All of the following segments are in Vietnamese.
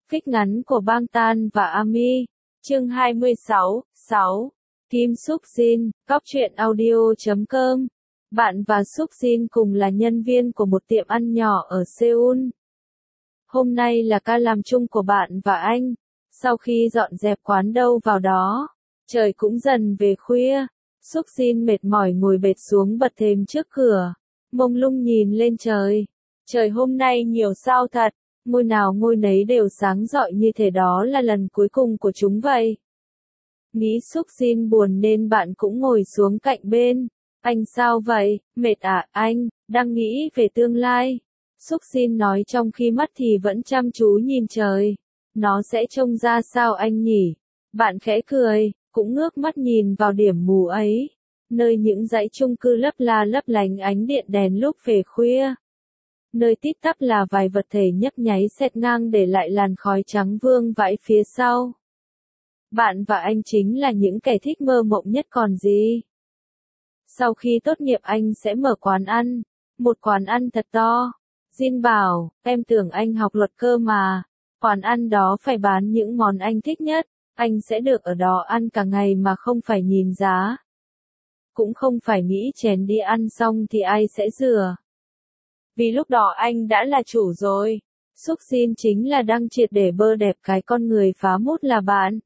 Phích ngắn của Bang Tan và Ami. Chương 26, 6. Kim Suk Jin, Cóc truyện audio.com. Bạn và Suk Jin cùng là nhân viên của một tiệm ăn nhỏ ở Seoul. Hôm nay là ca làm chung của bạn và anh. Sau khi dọn dẹp quán đâu vào đó, trời cũng dần về khuya. Suk Jin mệt mỏi ngồi bệt xuống bậc thềm trước cửa, mông lung nhìn lên trời. Trời hôm nay nhiều sao thật, ngôi nào ngôi nấy đều sáng rọi như thể đó là lần cuối cùng của chúng vậy. Nghĩ Suk Jin buồn nên bạn cũng ngồi xuống cạnh bên. Anh sao vậy, mệt à, anh, đang nghĩ về tương lai. Suk Jin nói trong khi mắt thì vẫn chăm chú nhìn trời. Nó sẽ trông ra sao anh nhỉ? Bạn khẽ cười, cũng ngước mắt nhìn vào điểm mù ấy. Nơi những dãy chung cư lấp la lấp lánh ánh điện đèn lúc về khuya. Nơi tít tắp là vài vật thể nhấp nháy xẹt ngang để lại làn khói trắng vương vãi phía sau. Bạn và anh chính là những kẻ thích mơ mộng nhất còn gì. Sau khi tốt nghiệp anh sẽ mở quán ăn. Một quán ăn thật to. Jin bảo, em tưởng anh học luật cơ mà. Quán ăn đó phải bán những món anh thích nhất. Anh sẽ được ở đó ăn cả ngày mà không phải nhìn giá. Cũng không phải nghĩ chén đi ăn xong thì ai sẽ rửa. Vì lúc đó anh đã là chủ rồi. Suk Jin chính là đang triệt để bơ đẹp cái con người phá mút là bạn.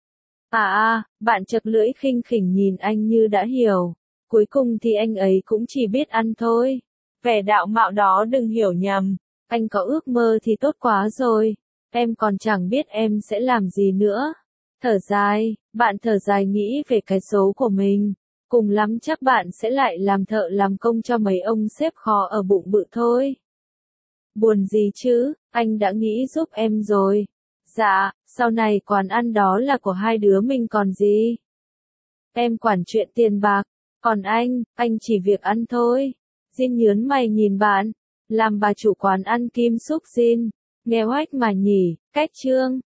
Bạn chật lưỡi khinh khỉnh nhìn anh như đã hiểu. Cuối cùng thì anh ấy cũng chỉ biết ăn thôi. Vẻ đạo mạo đó đừng hiểu nhầm. Anh có ước mơ thì tốt quá rồi. Em còn chẳng biết em sẽ làm gì nữa. Thở dài, bạn thở dài nghĩ về cái số của mình. Cùng lắm chắc bạn sẽ lại làm thợ làm công cho mấy ông sếp khó ở bụng bự thôi. Buồn gì chứ, anh đã nghĩ giúp em rồi. Dạ, sau này quán ăn đó là của hai đứa mình còn gì. Em quản chuyện tiền bạc, còn anh chỉ việc ăn thôi. Jin nhớn mày nhìn bạn, làm bà chủ quán ăn Kim Suk Jin, nghe oách mà nhỉ, cách chương.